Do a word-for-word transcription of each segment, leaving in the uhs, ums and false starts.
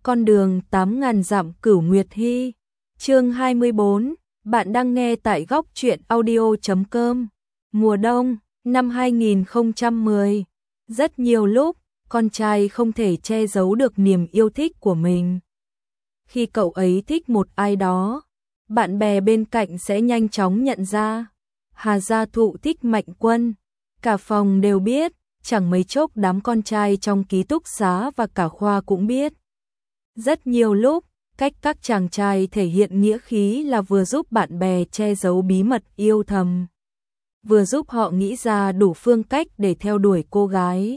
Con đường tám ngàn dặm Cửu Nguyệt Hy. Chương hai mươi bốn, bạn đang nghe tại góc truyện audio chấm com. Mùa đông năm hai nghìn không trăm mười. Rất nhiều lúc, con trai không thể che giấu được niềm yêu thích của mình. Khi cậu ấy thích một ai đó, bạn bè bên cạnh sẽ nhanh chóng nhận ra. Hà Gia Thụ thích Mạnh Quân, cả phòng đều biết, chẳng mấy chốc đám con trai trong ký túc xá và cả khoa cũng biết. Rất nhiều lúc, cách các chàng trai thể hiện nghĩa khí là vừa giúp bạn bè che giấu bí mật yêu thầm, vừa giúp họ nghĩ ra đủ phương cách để theo đuổi cô gái.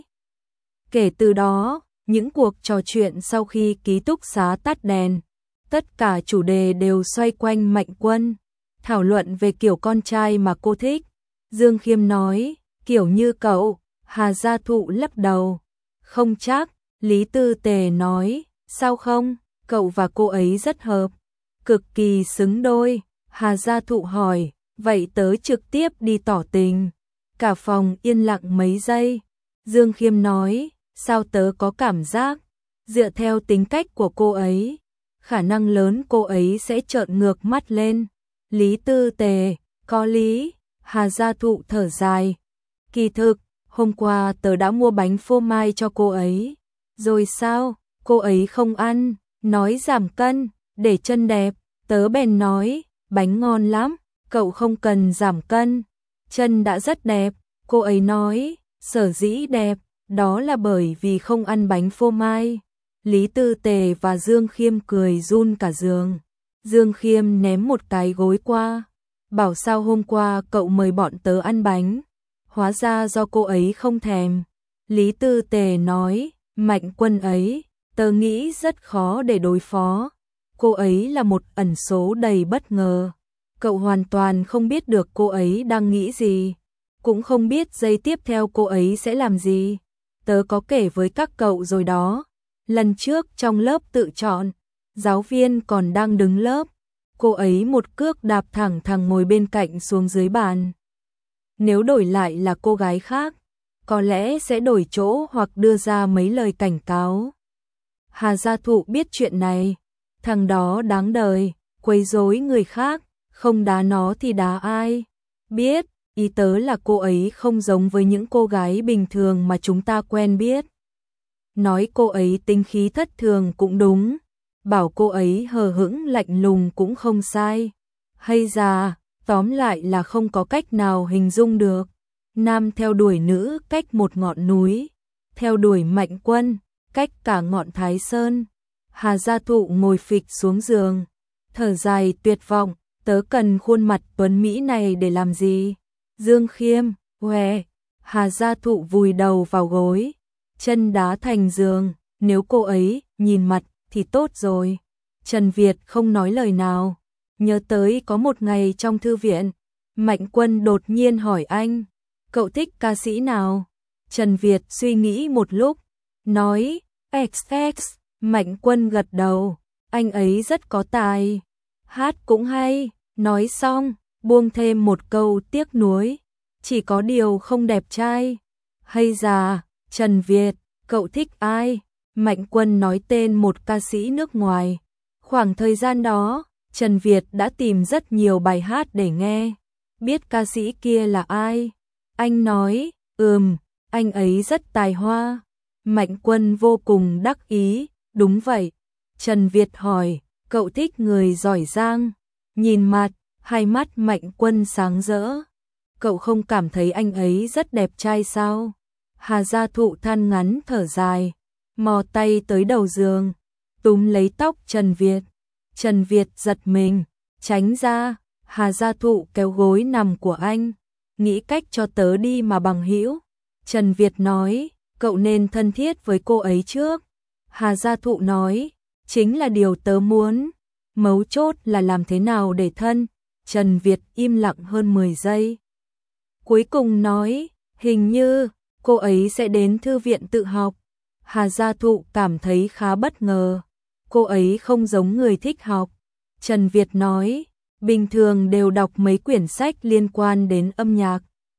Kể từ đó, những cuộc trò chuyện sau khi ký túc xá tắt đèn, tất cả chủ đề đều xoay quanh Mạnh Quân, thảo luận về kiểu con trai mà cô thích. Dương Khiêm nói, kiểu như cậu. Hà Gia Thụ lắc đầu, không chắc. Lý Tư Tề nói, sao không, cậu và cô ấy rất hợp, cực kỳ xứng đôi. Hà Gia Thụ hỏi, vậy tớ trực tiếp đi tỏ tình. Cả phòng yên lặng mấy giây. Dương Khiêm nói, sao tớ có cảm giác, dựa theo tính cách của cô ấy, khả năng lớn cô ấy sẽ trợn ngược mắt lên. Lý Tư Tề, có lý. Hà Gia Thụ thở dài, kỳ thực, hôm qua tớ đã mua bánh phô mai cho cô ấy. Rồi sao, cô ấy không ăn, nói giảm cân, để chân đẹp. Tớ bèn nói, bánh ngon lắm, cậu không cần giảm cân, chân đã rất đẹp. Cô ấy nói, sở dĩ đẹp, đó là bởi vì không ăn bánh phô mai. Lý Tư Tề và Dương Khiêm cười run cả giường. Dương Khiêm ném một cái gối qua, bảo sao hôm qua cậu mời bọn tớ ăn bánh, hóa ra do cô ấy không thèm. Lý Tư Tề nói, Mạnh Quân ấy, tớ nghĩ rất khó để đối phó. Cô ấy là một ẩn số đầy bất ngờ. Cậu hoàn toàn không biết được cô ấy đang nghĩ gì, cũng không biết giây tiếp theo cô ấy sẽ làm gì. Tớ có kể với các cậu rồi đó. Lần trước trong lớp tự chọn, giáo viên còn đang đứng lớp, cô ấy một cước đạp thẳng thằng ngồi bên cạnh xuống dưới bàn. Nếu đổi lại là cô gái khác, có lẽ sẽ đổi chỗ hoặc đưa ra mấy lời cảnh cáo. Hà Gia Thụ biết chuyện này, thằng đó đáng đời, quấy rối người khác, không đá nó thì đá ai. Biết, ý tớ là cô ấy không giống với những cô gái bình thường mà chúng ta quen biết. Nói cô ấy tính khí thất thường cũng đúng, bảo cô ấy hờ hững lạnh lùng cũng không sai. Hay già, tóm lại là không có cách nào hình dung được. Nam theo đuổi nữ cách một ngọn núi, theo đuổi Mạnh Quân cách cả ngọn Thái Sơn. Hà Gia Thụ ngồi phịch xuống giường, thở dài tuyệt vọng, tớ cần khuôn mặt tuấn mỹ này để làm gì? Dương Khiêm, hoe. Hà Gia Thụ vùi đầu vào gối, chân đá thành giường, nếu cô ấy nhìn mặt thì tốt rồi. Trần Việt không nói lời nào, nhớ tới có một ngày trong thư viện, Mạnh Quân đột nhiên hỏi anh, cậu thích ca sĩ nào? Trần Việt suy nghĩ một lúc, nói, ích ích. Mạnh Quân gật đầu, anh ấy rất có tài, hát cũng hay. Nói xong, buông thêm một câu tiếc nuối, chỉ có điều không đẹp trai. Hay già. Trần Việt, cậu thích ai? Mạnh Quân nói tên một ca sĩ nước ngoài. Khoảng thời gian đó, Trần Việt đã tìm rất nhiều bài hát để nghe. Biết ca sĩ kia là ai? Anh nói, ừm, anh ấy rất tài hoa. Mạnh Quân vô cùng đắc ý, đúng vậy. Trần Việt hỏi, cậu thích người giỏi giang? Nhìn mặt, hai mắt Mạnh Quân sáng rỡ. Cậu không cảm thấy anh ấy rất đẹp trai sao? Hà Gia Thụ than ngắn thở dài, mò tay tới đầu giường, túm lấy tóc Trần Việt. Trần Việt giật mình, tránh ra. Hà Gia Thụ kéo gối nằm của anh, nghĩ cách cho tớ đi mà bằng hữu. Trần Việt nói, cậu nên thân thiết với cô ấy trước. Hà Gia Thụ nói, chính là điều tớ muốn, mấu chốt là làm thế nào để thân. Trần Việt im lặng hơn mười giây. Cuối cùng nói, hình như cô ấy sẽ đến thư viện tự học. Hà Gia Thụ cảm thấy khá bất ngờ, cô ấy không giống người thích học. Trần Việt nói, bình thường đều đọc mấy quyển sách liên quan đến âm nhạc.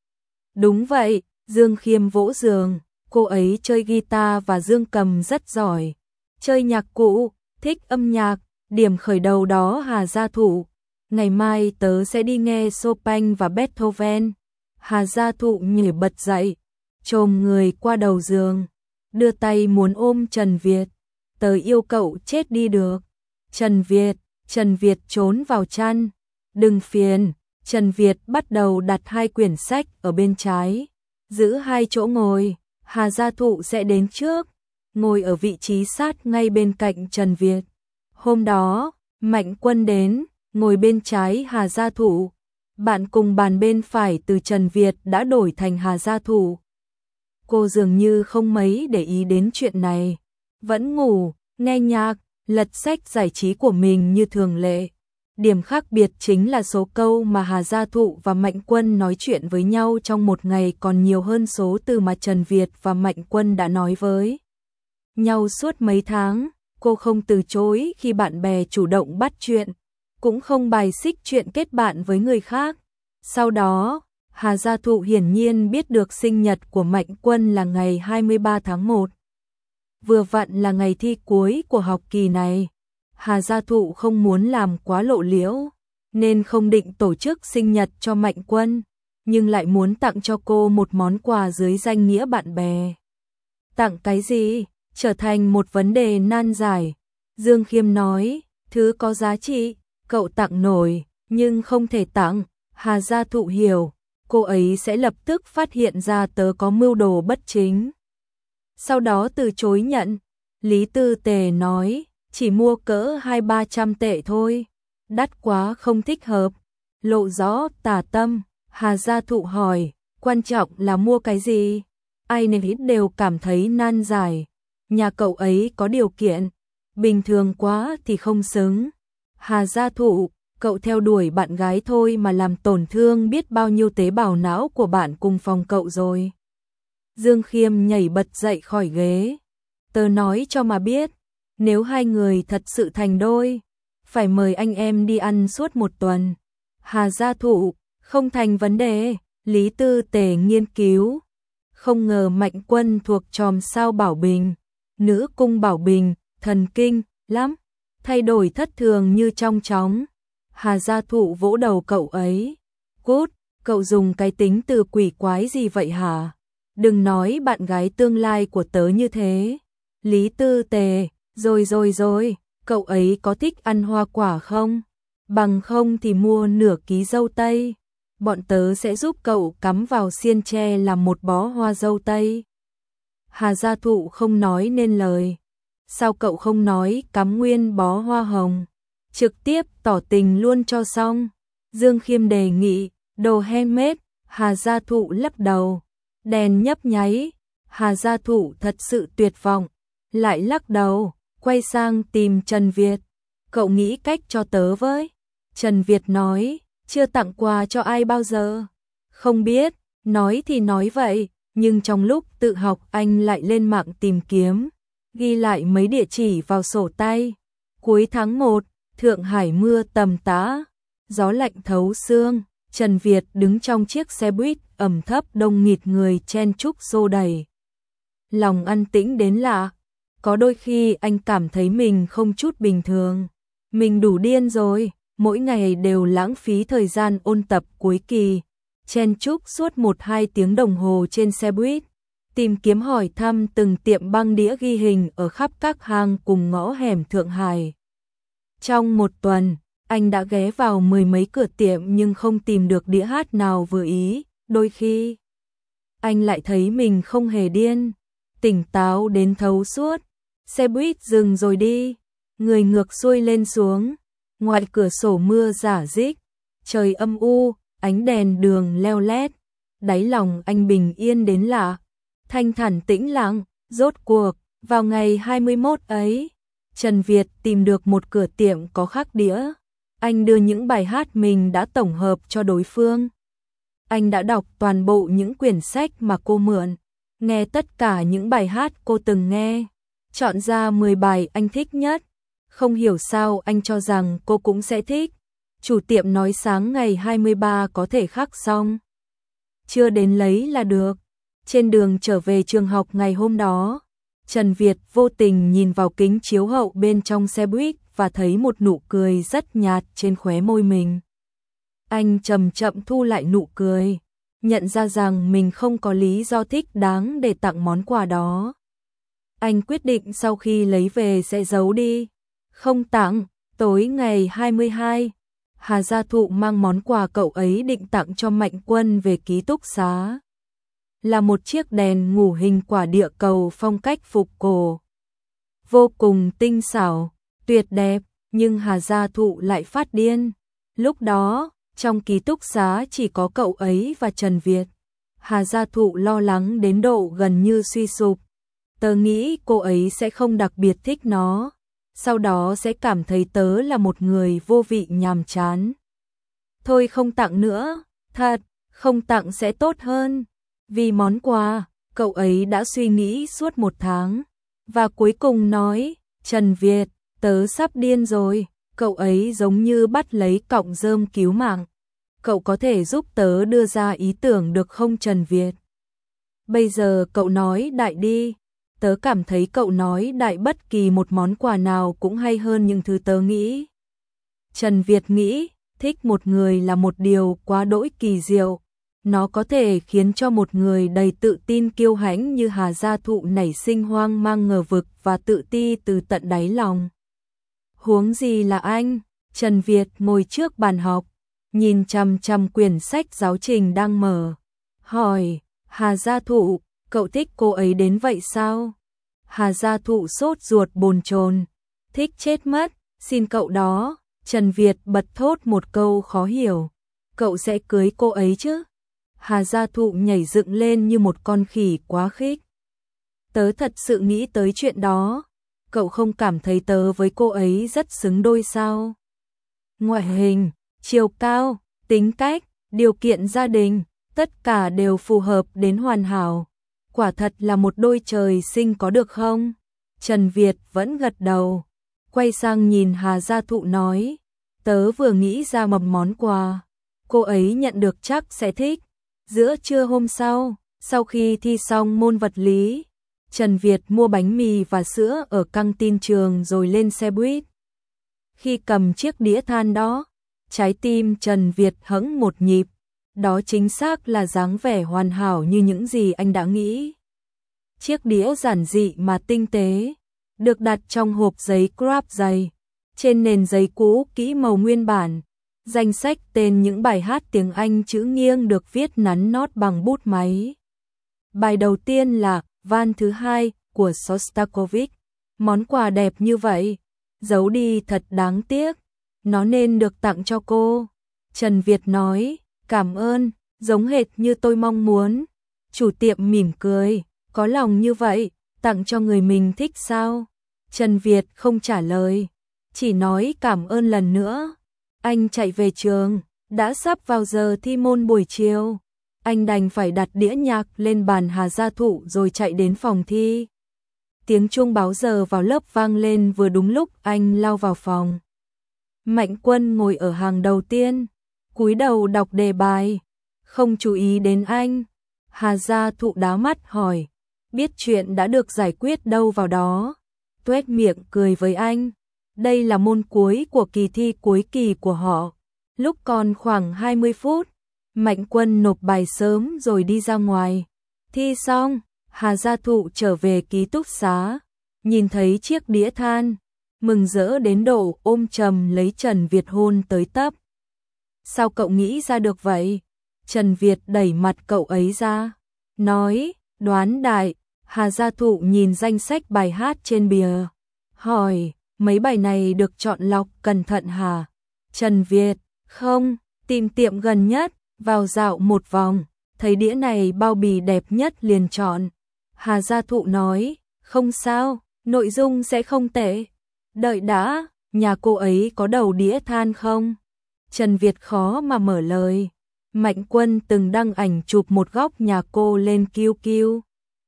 Đúng vậy. Dương Khiêm vỗ giường, cô ấy chơi guitar và dương cầm rất giỏi. Chơi nhạc cụ, thích âm nhạc, điểm khởi đầu đó Hà Gia Thụ. Ngày mai tớ sẽ đi nghe Chopin và Beethoven. Hà Gia Thụ nhảy bật dậy, chồm người qua đầu giường, đưa tay muốn ôm Trần Việt. Tớ yêu cậu chết đi được. Trần Việt, Trần Việt trốn vào chăn. Đừng phiền. Trần Việt bắt đầu đặt hai quyển sách ở bên trái, giữ hai chỗ ngồi. Hà Gia Thụ sẽ đến trước, ngồi ở vị trí sát ngay bên cạnh Trần Việt. Hôm đó, Mạnh Quân đến, ngồi bên trái Hà Gia Thụ. Bạn cùng bàn bên phải từ Trần Việt đã đổi thành Hà Gia Thụ. Cô dường như không mấy để ý đến chuyện này, vẫn ngủ, nghe nhạc, lật sách giải trí của mình như thường lệ. Điểm khác biệt chính là số câu mà Hà Gia Thụ và Mạnh Quân nói chuyện với nhau trong một ngày còn nhiều hơn số từ mà Trần Việt và Mạnh Quân đã nói với nhau suốt mấy tháng. Cô không từ chối khi bạn bè chủ động bắt chuyện, cũng không bài xích chuyện kết bạn với người khác. Sau đó, Hà Gia Thụ hiển nhiên biết được sinh nhật của Mạnh Quân là ngày hai mươi ba tháng một. Vừa vặn là ngày thi cuối của học kỳ này. Hà Gia Thụ không muốn làm quá lộ liễu, nên không định tổ chức sinh nhật cho Mạnh Quân, nhưng lại muốn tặng cho cô một món quà dưới danh nghĩa bạn bè. Tặng cái gì? Trở thành một vấn đề nan giải. Dương Khiêm nói, thứ có giá trị, cậu tặng nổi, nhưng không thể tặng. Hà Gia Thụ hiểu, cô ấy sẽ lập tức phát hiện ra tớ có mưu đồ bất chính. Sau đó từ chối nhận. Lý Tư Tề nói, chỉ mua cỡ hai ba trăm tệ thôi, đắt quá không thích hợp. Lộ rõ tà tâm. Hà Gia Thụ hỏi, quan trọng là mua cái gì? Ai nấy đều cảm thấy nan giải. Nhà cậu ấy có điều kiện, bình thường quá thì không xứng. Hà Gia Thụ, cậu theo đuổi bạn gái thôi mà làm tổn thương biết bao nhiêu tế bào não của bạn cùng phòng cậu rồi. Dương Khiêm nhảy bật dậy khỏi ghế. Tớ nói cho mà biết, nếu hai người thật sự thành đôi, phải mời anh em đi ăn suốt một tuần. Hà Gia Thụ, không thành vấn đề. Lý Tư Tề nghiên cứu. Không ngờ Mạnh Quân thuộc chòm sao Bảo Bình. Nữ cung Bảo Bình, thần kinh lắm, thay đổi thất thường như trong chóng. Hà Gia Thụ vỗ đầu cậu ấy. Cút, cậu dùng cái tính từ quỷ quái gì vậy hả? Đừng nói bạn gái tương lai của tớ như thế. Lý Tư Tề, rồi rồi rồi, cậu ấy có thích ăn hoa quả không? Bằng không thì mua nửa ký dâu tây. Bọn tớ sẽ giúp cậu cắm vào xiên tre làm một bó hoa dâu tây. Hà Gia Thụ không nói nên lời. Sao cậu không nói cắm nguyên bó hoa hồng? Trực tiếp tỏ tình luôn cho xong. Dương Khiêm đề nghị, đồ handmade. Hà Gia Thụ lắc đầu. Đèn nhấp nháy. Hà Gia Thụ thật sự tuyệt vọng. Lại lắc đầu, quay sang tìm Trần Việt. Cậu nghĩ cách cho tớ với. Trần Việt nói, chưa tặng quà cho ai bao giờ. Không biết, nói thì nói vậy, nhưng trong lúc tự học anh lại lên mạng tìm kiếm, ghi lại mấy địa chỉ vào sổ tay. Cuối tháng một, Thượng Hải mưa tầm tã, gió lạnh thấu xương. Trần Việt đứng trong chiếc xe buýt ẩm thấp đông nghịt người chen chúc xô đẩy. Lòng an tĩnh đến lạ. Có đôi khi anh cảm thấy mình không chút bình thường. Mình đủ điên rồi, mỗi ngày đều lãng phí thời gian ôn tập cuối kỳ, chen chúc suốt một hai tiếng đồng hồ trên xe buýt, tìm kiếm hỏi thăm từng tiệm băng đĩa ghi hình ở khắp các hang cùng ngõ hẻm Thượng Hải. Trong một tuần, anh đã ghé vào mười mấy cửa tiệm nhưng không tìm được đĩa hát nào vừa ý. Đôi khi, anh lại thấy mình không hề điên, tỉnh táo đến thấu suốt. Xe buýt dừng rồi đi, người ngược xuôi lên xuống. Ngoài cửa sổ mưa rả rích, trời âm u, ánh đèn đường leo lét. Đáy lòng anh bình yên đến lạ, thanh thản tĩnh lặng. Rốt cuộc, vào ngày hai mươi mốt ấy, Trần Việt tìm được một cửa tiệm có khắc đĩa. Anh đưa những bài hát mình đã tổng hợp cho đối phương. Anh đã đọc toàn bộ những quyển sách mà cô mượn, nghe tất cả những bài hát cô từng nghe, chọn ra mười bài anh thích nhất. Không hiểu sao anh cho rằng cô cũng sẽ thích. Chủ tiệm nói sáng ngày hai mươi ba có thể khắc xong, chưa đến lấy là được. Trên đường trở về trường học ngày hôm đó, Trần Việt vô tình nhìn vào kính chiếu hậu bên trong xe buýt và thấy một nụ cười rất nhạt trên khóe môi mình. Anh chậm chậm thu lại nụ cười, nhận ra rằng mình không có lý do thích đáng để tặng món quà đó. Anh quyết định sau khi lấy về sẽ giấu đi, không tặng. Tối ngày hai mươi hai, Hà Gia Thụ mang món quà cậu ấy định tặng cho Mạnh Quân về ký túc xá. Là một chiếc đèn ngủ hình quả địa cầu phong cách phục cổ. Vô cùng tinh xảo, tuyệt đẹp, nhưng Hà Gia Thụ lại phát điên. Lúc đó, trong ký túc xá chỉ có cậu ấy và Trần Việt. Hà Gia Thụ lo lắng đến độ gần như suy sụp. Tớ nghĩ cô ấy sẽ không đặc biệt thích nó, sau đó sẽ cảm thấy tớ là một người vô vị nhàm chán. Thôi không tặng nữa, thật, không tặng sẽ tốt hơn. Vì món quà, cậu ấy đã suy nghĩ suốt một tháng. Và cuối cùng nói, Trần Việt, tớ sắp điên rồi. Cậu ấy giống như bắt lấy cọng rơm cứu mạng. Cậu có thể giúp tớ đưa ra ý tưởng được không Trần Việt? Bây giờ cậu nói đại đi. Tớ cảm thấy cậu nói đại bất kỳ một món quà nào cũng hay hơn những thứ tớ nghĩ. Trần Việt nghĩ, thích một người là một điều quá đỗi kỳ diệu. Nó có thể khiến cho một người đầy tự tin kiêu hãnh như Hà Gia Thụ nảy sinh hoang mang ngờ vực và tự ti từ tận đáy lòng. Huống gì là anh? Trần Việt ngồi trước bàn học, nhìn chằm chằm quyển sách giáo trình đang mở. Hỏi, Hà Gia Thụ, cậu thích cô ấy đến vậy sao? Hà Gia Thụ sốt ruột bồn chồn, thích chết mất, xin cậu đó. Trần Việt bật thốt một câu khó hiểu, cậu sẽ cưới cô ấy chứ? Hà Gia Thụ nhảy dựng lên như một con khỉ quá khích. Tớ thật sự nghĩ tới chuyện đó, cậu không cảm thấy tớ với cô ấy rất xứng đôi sao? Ngoại hình, chiều cao, tính cách, điều kiện gia đình, tất cả đều phù hợp đến hoàn hảo. Quả thật là một đôi trời sinh có được không? Trần Việt vẫn gật đầu, quay sang nhìn Hà Gia Thụ nói, tớ vừa nghĩ ra một món quà, cô ấy nhận được chắc sẽ thích. Giữa trưa hôm sau, sau khi thi xong môn vật lý, Trần Việt mua bánh mì và sữa ở căng tin trường rồi lên xe buýt. Khi cầm chiếc đĩa than đó, trái tim Trần Việt hững một nhịp. Đó chính xác là dáng vẻ hoàn hảo như những gì anh đã nghĩ. Chiếc đĩa giản dị mà tinh tế, được đặt trong hộp giấy crop dày, trên nền giấy cũ kỹ màu nguyên bản. Danh sách tên những bài hát tiếng Anh chữ nghiêng được viết nắn nót bằng bút máy. Bài đầu tiên là Van thứ hai của Shostakovich. Món quà đẹp như vậy, giấu đi thật đáng tiếc. Nó nên được tặng cho cô. Trần Việt nói, cảm ơn, giống hệt như tôi mong muốn. Chủ tiệm mỉm cười, có lòng như vậy, tặng cho người mình thích sao? Trần Việt không trả lời, chỉ nói cảm ơn lần nữa. Anh chạy về trường, đã sắp vào giờ thi môn buổi chiều. Anh đành phải đặt đĩa nhạc lên bàn Hà Gia Thụ rồi chạy đến phòng thi. Tiếng chuông báo giờ vào lớp vang lên vừa đúng lúc anh lao vào phòng. Mạnh Quân ngồi ở hàng đầu tiên, cúi đầu đọc đề bài, không chú ý đến anh. Hà Gia Thụ đá mắt hỏi, biết chuyện đã được giải quyết đâu vào đó. Tuét miệng cười với anh. Đây là môn cuối của kỳ thi cuối kỳ của họ. Lúc còn khoảng hai mươi phút, Mạnh Quân nộp bài sớm rồi đi ra ngoài. Thi xong, Hà Gia Thụ trở về ký túc xá, nhìn thấy chiếc đĩa than, mừng rỡ đến độ ôm chầm lấy Trần Việt hôn tới tấp. Sao cậu nghĩ ra được vậy? Trần Việt đẩy mặt cậu ấy ra, nói, đoán đại. Hà Gia Thụ nhìn danh sách bài hát trên bìa, hỏi, mấy bài này được chọn lọc cẩn thận hả? Trần Việt, không, tìm tiệm gần nhất, vào dạo một vòng, thấy đĩa này bao bì đẹp nhất liền chọn. Hà Gia Thụ nói, không sao, nội dung sẽ không tệ. Đợi đã, nhà cô ấy có đầu đĩa than không? Trần Việt khó mà mở lời. Mạnh Quân từng đăng ảnh chụp một góc nhà cô lên Q Q.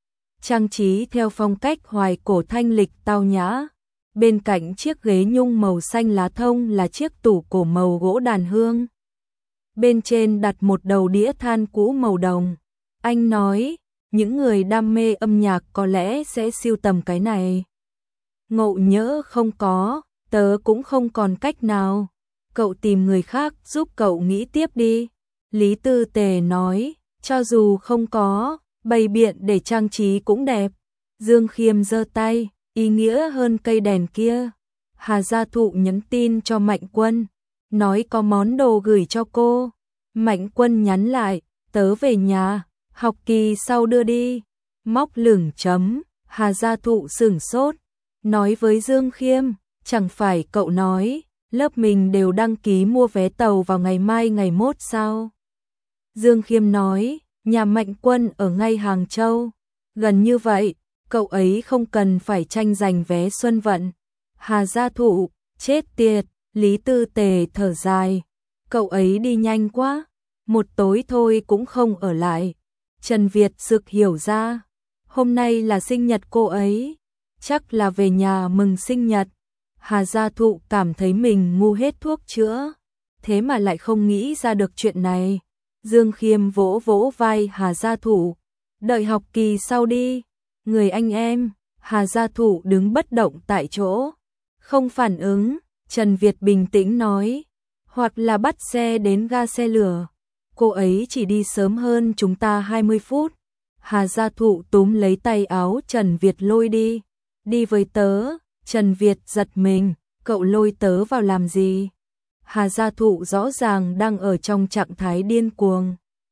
Trang trí theo phong cách hoài cổ thanh lịch tao nhã. Bên cạnh chiếc ghế nhung màu xanh lá thông là chiếc tủ cổ màu gỗ đàn hương. Bên trên đặt một đầu đĩa than cũ màu đồng. Anh nói, những người đam mê âm nhạc có lẽ sẽ sưu tầm cái này. Ngộ nhỡ không có, tớ cũng không còn cách nào. Cậu tìm người khác giúp cậu nghĩ tiếp đi. Lý Tư Tề nói, cho dù không có, bày biện để trang trí cũng đẹp. Dương Khiêm giơ tay, ý nghĩa hơn cây đèn kia. Hà Gia Thụ nhắn tin cho Mạnh Quân, nói có món đồ gửi cho cô. Mạnh Quân nhắn lại, tớ về nhà, học kỳ sau đưa đi. Móc lửng chấm, Hà Gia Thụ sửng sốt, nói với Dương Khiêm, chẳng phải cậu nói, lớp mình đều đăng ký mua vé tàu vào ngày mai ngày mốt sao? Dương Khiêm nói, nhà Mạnh Quân ở ngay Hàng Châu, gần như vậy, cậu ấy không cần phải tranh giành vé Xuân Vận. Hà Gia Thụ, chết tiệt, Lý Tư Tề thở dài, cậu ấy đi nhanh quá, một tối thôi cũng không ở lại. Trần Việt sực hiểu ra, hôm nay là sinh nhật cô ấy, chắc là về nhà mừng sinh nhật. Hà Gia Thụ cảm thấy mình ngu hết thuốc chữa, thế mà lại không nghĩ ra được chuyện này. Dương Khiêm vỗ vỗ vai Hà Gia Thụ, đợi học kỳ sau đi. Người anh em, Hà Gia Thụ đứng bất động tại chỗ, không phản ứng. Trần Việt bình tĩnh nói, hoặc là bắt xe đến ga xe lửa, cô ấy chỉ đi sớm hơn chúng ta hai mươi phút. Hà Gia Thụ túm lấy tay áo Trần Việt lôi đi, đi với tớ. Trần Việt giật mình, cậu lôi tớ vào làm gì? Hà Gia Thụ rõ ràng đang ở trong trạng thái điên cuồng.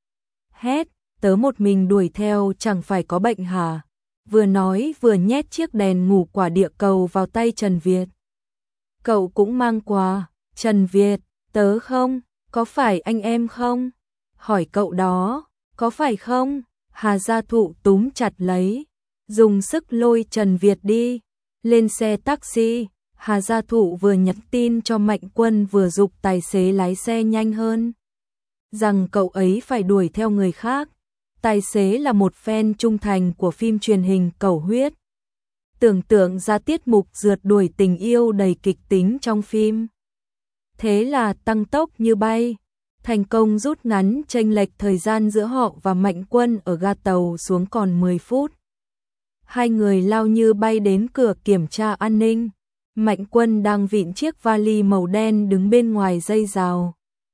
Hét, tớ một mình đuổi theo chẳng phải có bệnh hả? Vừa nói vừa nhét chiếc đèn ngủ quả địa cầu vào tay Trần Việt. Cậu cũng mang quà. Trần Việt, tớ không, có phải anh em không? Hỏi cậu đó, có phải không? Hà Gia Thụ túm chặt lấy, dùng sức lôi Trần Việt đi. Lên xe taxi, Hà Gia Thụ vừa nhắn tin cho Mạnh Quân vừa giục tài xế lái xe nhanh hơn, rằng cậu ấy phải đuổi theo người khác. Tài xế là một fan trung thành của phim truyền hình Cầu Huyết. Tưởng tượng ra tiết mục rượt đuổi tình yêu đầy kịch tính trong phim. Thế là tăng tốc như bay, thành công rút ngắn chênh lệch thời gian giữa họ và Mạnh Quân ở ga tàu xuống còn mười phút. Hai người lao như bay đến cửa kiểm tra an ninh. Mạnh Quân đang vịn chiếc vali màu đen đứng bên ngoài dây rào.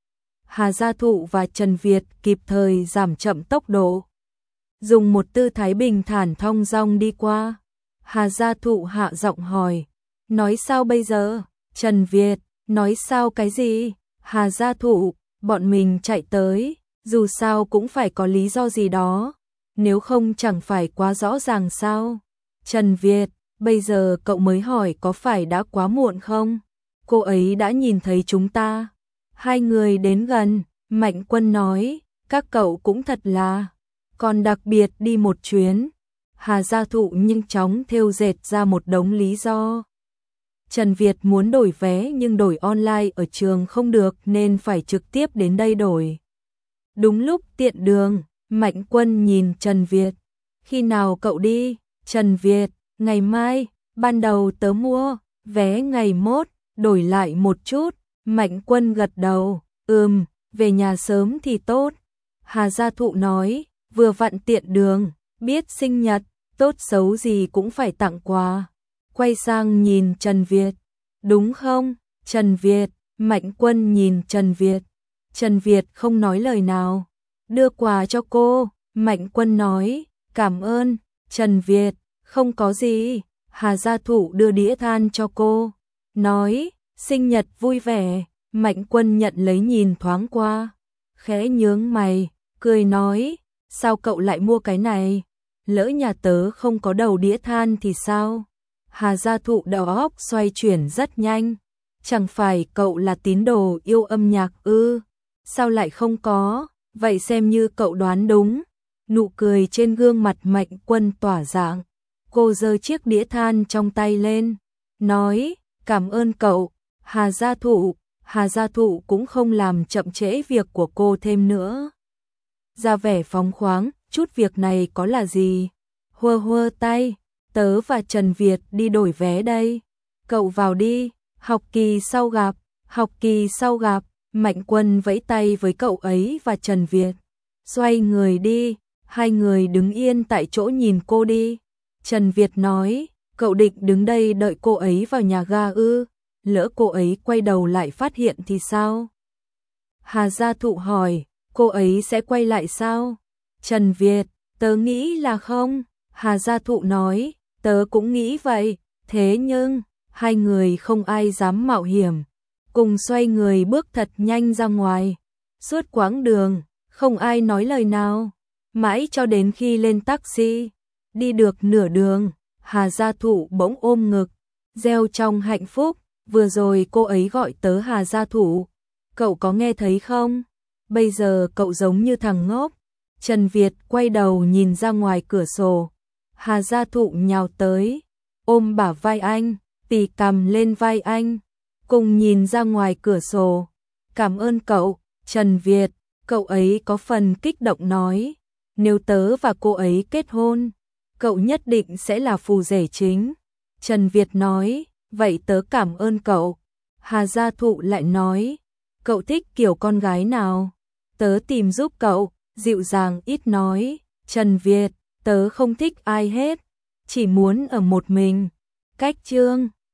Hà Gia Thụ và Trần Việt kịp thời giảm chậm tốc độ, dùng một tư thái bình thản thong dong đi qua. Hà Gia Thụ hạ giọng hỏi, nói sao bây giờ? Trần Việt, nói sao cái gì? Hà Gia Thụ, bọn mình chạy tới, dù sao cũng phải có lý do gì đó, nếu không chẳng phải quá rõ ràng sao? Trần Việt, bây giờ cậu mới hỏi có phải đã quá muộn không? Cô ấy đã nhìn thấy chúng ta. Hai người đến gần, Mạnh Quân nói, các cậu cũng thật là, còn đặc biệt đi một chuyến. Hà Gia Thụ nhanh chóng thêu dệt ra một đống lý do. Trần Việt muốn đổi vé nhưng đổi online ở trường không được nên phải trực tiếp đến đây đổi. Đúng lúc tiện đường, Mạnh Quân nhìn Trần Việt. Khi nào cậu đi? Trần Việt, ngày mai, ban đầu tớ mua, vé ngày mốt, đổi lại một chút. Mạnh Quân gật đầu, ừm, về nhà sớm thì tốt. Hà Gia Thụ nói, vừa vặn tiện đường, biết sinh nhật, tốt xấu gì cũng phải tặng quà. Quay sang nhìn Trần Việt, đúng không? Trần Việt, Mạnh Quân nhìn Trần Việt. Trần Việt không nói lời nào. Đưa quà cho cô, Mạnh Quân nói, cảm ơn. Trần Việt, không có gì. Hà Gia Thụ đưa đĩa than cho cô, nói, sinh nhật vui vẻ. Mạnh Quân nhận lấy nhìn thoáng qua, khẽ nhướng mày, cười nói, sao cậu lại mua cái này? Lỡ nhà tớ không có đầu đĩa than thì sao? Hà Gia Thụ đầu óc xoay chuyển rất nhanh, chẳng phải cậu là tín đồ yêu âm nhạc ư? Sao lại không có? Vậy xem như cậu đoán đúng. Nụ cười trên gương mặt Mạnh Quân tỏa dạng. Cô giơ chiếc đĩa than trong tay lên, nói, cảm ơn cậu. Hà Gia Thụ, Hà Gia Thụ cũng không làm chậm trễ việc của cô thêm nữa. Ra vẻ phóng khoáng, chút việc này có là gì? Hơ hơ tay, tớ và Trần Việt đi đổi vé đây. Cậu vào đi, học kỳ sau gặp, học kỳ sau gặp. Mạnh Quân vẫy tay với cậu ấy và Trần Việt. Xoay người đi, Hai người đứng yên tại chỗ nhìn cô đi. Trần Việt nói, cậu định đứng đây đợi cô ấy vào nhà ga ư? Lỡ cô ấy quay đầu lại phát hiện thì sao? Hà Gia Thụ hỏi, cô ấy sẽ quay lại sao? Trần Việt, tớ nghĩ là không. Hà Gia Thụ nói, tớ cũng nghĩ vậy. Thế nhưng, hai người không ai dám mạo hiểm. Cùng xoay người bước thật nhanh ra ngoài. Suốt quãng đường, không ai nói lời nào. Mãi cho đến khi lên taxi, đi được nửa đường, Hà Gia Thụ bỗng ôm ngực, reo trong hạnh phúc. Vừa rồi cô ấy gọi tớ Hà Gia Thụ. Cậu có nghe thấy không? Bây giờ cậu giống như thằng ngốc. Trần Việt quay đầu nhìn ra ngoài cửa sổ. Hà Gia Thụ nhào tới, ôm bả vai anh, tì cằm lên vai anh, cùng nhìn ra ngoài cửa sổ. Cảm ơn cậu, Trần Việt. Cậu ấy có phần kích động nói, nếu tớ và cô ấy kết hôn, cậu nhất định sẽ là phù rể chính. Trần Việt nói, vậy tớ cảm ơn cậu. Hà Gia Thụ lại nói, cậu thích kiểu con gái nào? Tớ tìm giúp cậu. Dịu dàng ít nói. Trần Việt, tớ không thích ai hết, chỉ muốn ở một mình. Cách chương